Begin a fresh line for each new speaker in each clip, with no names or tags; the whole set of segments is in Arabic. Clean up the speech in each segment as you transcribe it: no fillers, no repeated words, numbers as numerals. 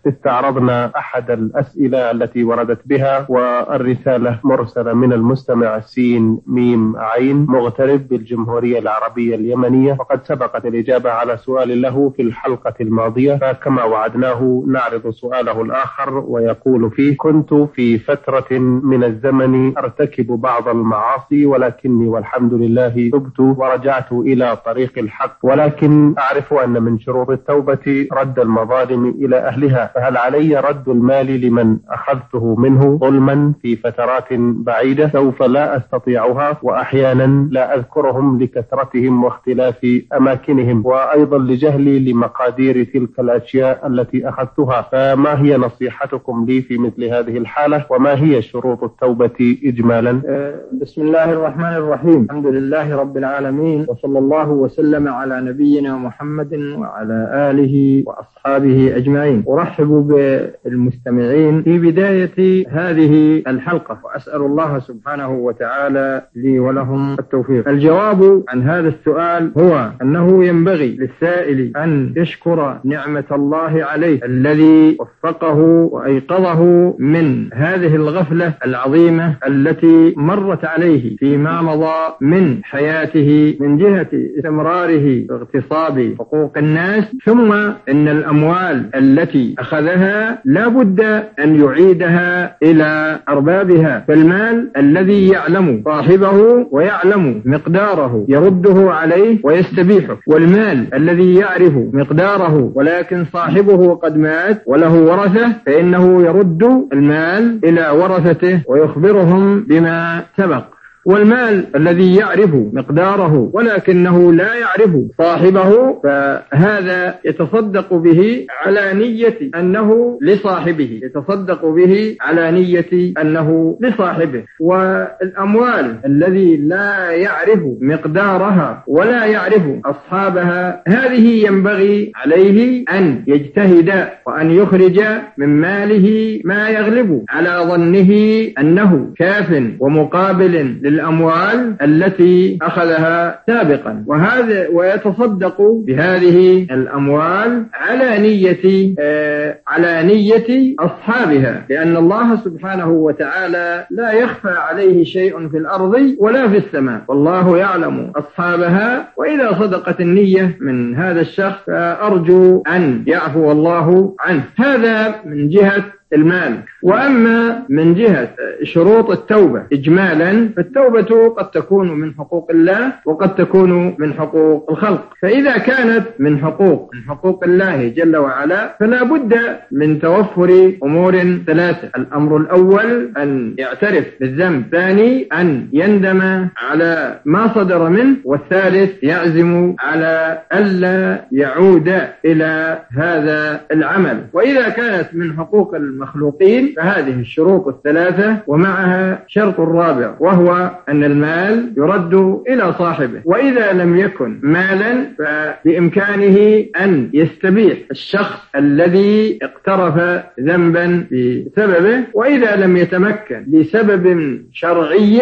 استعرضنا أحد الأسئلة التي وردت بها، والرسالة مرسلة من المستمع سين ميم عين مغترب بالجمهورية العربية اليمنية، وقد سبقت الإجابة على سؤال له في الحلقة الماضية، فكما وعدناه نعرض سؤاله الآخر، ويقول فيه: كنت في فترة من الزمن أرتكب بعض المعاصي، ولكني والحمد لله تبت ورجعت إلى طريق الحق، ولكن أعرف أن من شروط التوبة رد المظالم إلى أهلها، فهل علي رد المال لمن أخذته منه ظلما في فترات بعيدة سوف لا أستطيعها، وأحيانا لا أذكرهم لكثرتهم واختلاف أماكنهم، وأيضا لجهلي لمقادير تلك الأشياء التي أخذتها، فما هي نصيحتكم لي في مثل هذه الحالة، وما هي شروط التوبة إجمالا؟
بسم الله الرحمن الرحيم. الحمد لله رب العالمين، وصلى الله وسلم على نبينا محمد وعلى آله وأصحابه أجمعين. أرحب بالمستمعين في بداية هذه الحلقة، وأسأل الله سبحانه وتعالى لي ولهم التوفيق. الجواب عن هذا السؤال هو أنه ينبغي للسائل أن يشكر نعمة الله عليه الذي وفقه وأيقظه من هذه الغفلة العظيمة التي مرت عليه فيما مضى من حياته من جهة استمراره باغتصاب حقوق الناس، ثم إن الأموال التي أخذها لا بد أن يعيدها إلى أربابها، فالمال الذي يعلم صاحبه ويعلم مقداره يرده عليه ويستبيحه، والمال الذي يعرف مقداره ولكن صاحبه قد مات وله ورثة فإنه يرد المال إلى ورثته ويخبرهم بما سبق. والمال الذي يعرف مقداره ولكنه لا يعرف صاحبه فهذا يتصدق به على نية أنه لصاحبه، يتصدق به على نية أنه لصاحبه. والأموال الذي لا يعرف مقدارها ولا يعرف أصحابها هذه ينبغي عليه أن يجتهد وأن يخرج من ماله ما يغلب على ظنه أنه كاف ومقابل للأموال التي أخذها سابقا، وهذا ويتصدق بهذه الأموال على نية أصحابها، لأن الله سبحانه وتعالى لا يخفى عليه شيء في الأرض ولا في السماء، والله يعلم أصحابها. وإذا صدقت النية من هذا الشخص فأرجو أن يعفو الله عنه. هذا من جهة المال. وأما من جهة شروط التوبة إجمالا، فالتوبة قد تكون من حقوق الله وقد تكون من حقوق الخلق، فإذا كانت من حقوق الله جل وعلا فلا بد من توفر أمور ثلاثة: الأمر الأول أن يعترف بالذنب، الثاني أن يندم على ما صدر منه، والثالث يعزم على ألا يعود إلى هذا العمل. وإذا كانت من حقوق المخلوقين فهذه الشروط الثلاثة، ومعها شرط رابع وهو أن المال يرد إلى صاحبه. وإذا لم يكن مالا فبإمكانه أن يستبيح الشخص الذي اقترف ذنبا بسببه، وإذا لم يتمكن لسبب شرعي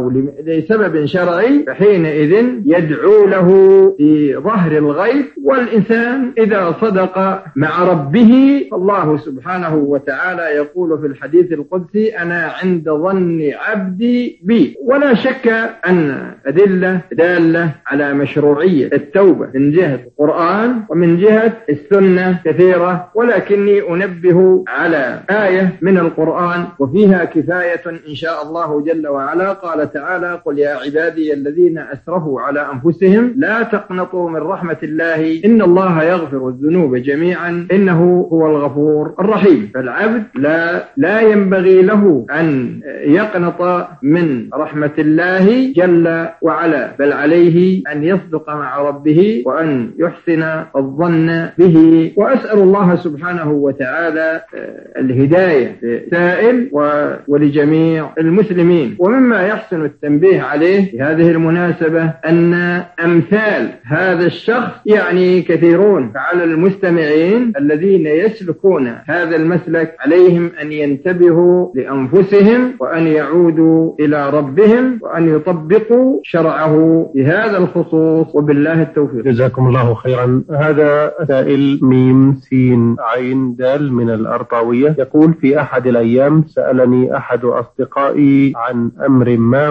فحينئذ يدعو له في ظهر الغيب. والإنسان إذا صدق مع ربه الله سبحانه وتعالى يقول في الحديث القدسي: أنا عند ظن عبدي بي. ولا شك أن أدلة دالة على مشروعية التوبة من جهة القرآن ومن جهة السنة كثيرة، ولكني أنبه على آية من القرآن وفيها كفاية إن شاء الله جل وعلا. قال تعالى: قل يا عبادي الذين أسرفوا على أنفسهم لا تقنطوا من رحمة الله إن الله يغفر الذنوب جميعا إنه هو الغفور الرحيم. فالعبد لا ينبغي له أن يقنط من رحمة الله جل وعلا، بل عليه أن يصدق مع ربه وأن يحسن الظن به. وأسأل الله سبحانه وتعالى الهداية للسائل ولجميع المسلمين. ومما يحسن التنبيه عليه في هذه المناسبة أن أمثال هذا الشخص يعني كثيرون، فعلى المستمعين الذين يسلكون هذا المسلك عليهم أن ينتبهوا لأنفسهم وأن يعودوا إلى ربهم وأن يطبقوا شرعه بهذا الخصوص، وبالله التوفيق.
جزاكم الله خيرا. هذا سائل ميم سين عين دال من الأرطاوية يقول: في أحد الأيام سألني أحد أصدقائي عن أمر ما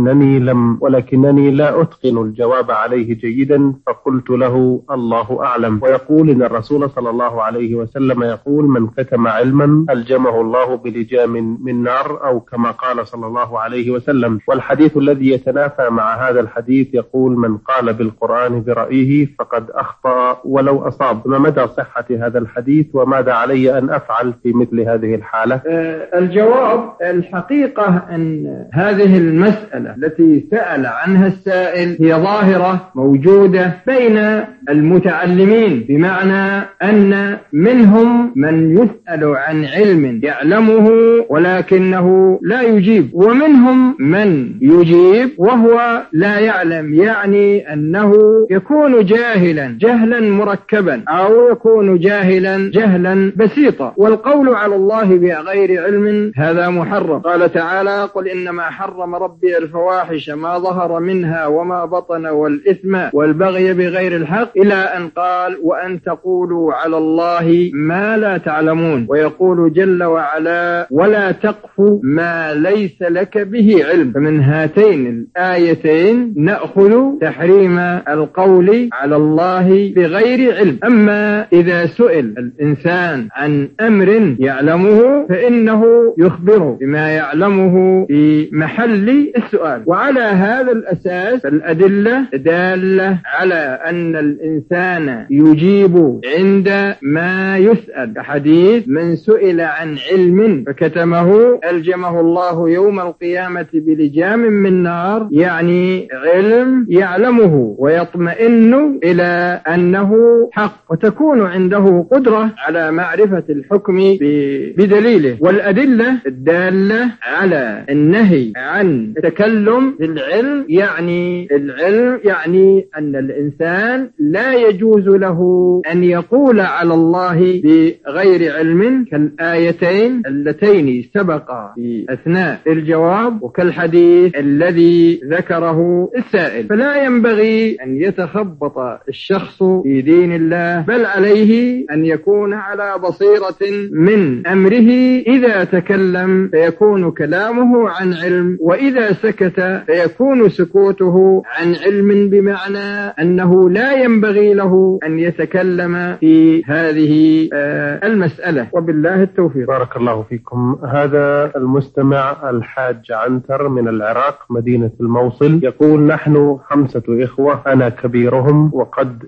ولكنني لا أتقن الجواب عليه جيدا، فقلت له: الله أعلم. ويقول إن الرسول صلى الله عليه وسلم يقول: من كتم علما ألجمه الله بلجام من نار، أو كما قال صلى الله عليه وسلم. والحديث الذي يتنافى مع هذا الحديث يقول: من قال بالقرآن برأيه فقد أخطأ ولو أصاب. ما مدى صحة هذا الحديث، وماذا علي أن أفعل في مثل هذه الحالة؟
الجواب: الحقيقة أن هذه المسألة التي سأل عنها السائل هي ظاهرة موجودة بين المتعلمين، بمعنى أن منهم من يسأل عن علم يعلمه ولكنه لا يجيب، ومنهم من يجيب وهو لا يعلم، يعني أنه يكون جاهلا جهلا مركبا أو يكون جاهلا جهلا بسيطا. والقول على الله بغير علم هذا محرم. قال تعالى: قل إنما حرم ربي الفواحش ما ظهر منها وما بطن والإثم والبغي بغير الحق، إلى أن قال: وأن تقولوا على الله ما لا تعلمون. ويقول جل وعلا: ولا تقف ما ليس لك به علم. فمن هاتين الآيتين نأخذ تحريم القول على الله بغير علم. أما إذا سئل الإنسان عن أمر يعلمه فإنه يخبره بما يعلمه في محل السؤال. وعلى هذا الأساس فالأدلة دالة على أن الإنسان يجيب عند ما يسأل، كحديث: من سئل عن علم فكتمه ألجمه الله يوم القيامة بلجام من نار، يعني علم يعلمه ويطمئن إلى أنه حق، وتكون عنده قدرة على معرفة الحكم بدليله. والأدلة الدالة على النهي عن التكلم بالعلم، يعني العلم يعني أن الإنسان لا يجوز له أن يقول على الله بغير علم، كالآيتين اللتين سبقا في أثناء الجواب وكالحديث الذي ذكره السائل. فلا ينبغي أن يتخبط الشخص في دين الله، بل عليه أن يكون على بصيرة من أمره. إذا تكلم فيكون كلامه عن علم، وإذا سكت فيكون سكوته عن علم، بمعنى أنه لا ينبغي له أن يتكلم في هذه المسألة، وبالله التوفيق.
بارك الله فيكم. هذا المستمع الحاج عنتر من العراق مدينة الموصل يقول: نحن 5 إخوة، أنا كبيرهم، وقد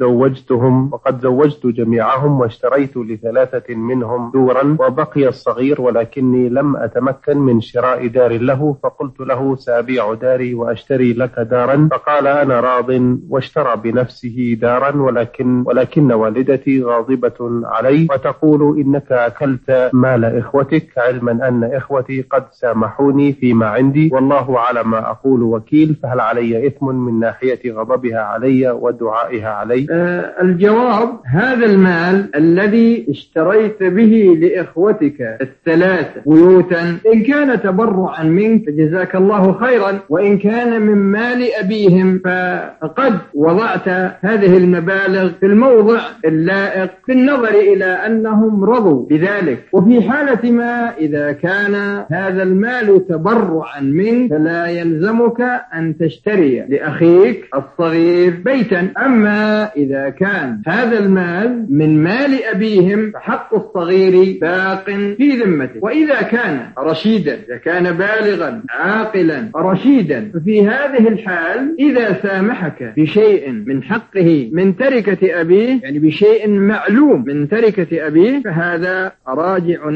زوجت جميعهم، واشتريت ل3 منهم دورا، وبقي الصغير، ولكني لم أتمكن من شراء دار له، فقلت له: سأبيع داري وأشتري لك دارا، فقال: أنا راض، واشترى بنفسه دارا، ولكن والدتي غاضبة علي وتقول: إنك أكلت مال إخوتك، علما أن إخوتي قد سامحوني فيما عندي، والله على ما أقول وكيل، فهل علي إثم من ناحية غضبها علي ودعائها علي؟
الجواب: هذا المال الذي اشتريت به لإخوتك 3 بيوتا، إن كان تبرعا منك فجزاك الله خيرا، وإن كان من مال أبيهم فقد وضعت هذه المبالغ في الموضع اللائق في النظر إلى أنهم رضوا بذلك. وفي حالة ما إذا كان هذا المال تبرعا منك فلا يلزمك أن تشتري لأخيك الصغير بيتا. أما إذا كان هذا المال من مال أبيهم فحق الصغير باق في ذمته. وإذا كان رشيدا، إذا كان بالغا عاقلا رشيدا، ففي هذه الحال إذا سامحك بشيء من حقه من تركة أبيه، يعني بشيء معلوم من تركة أبيه، فهذا راجع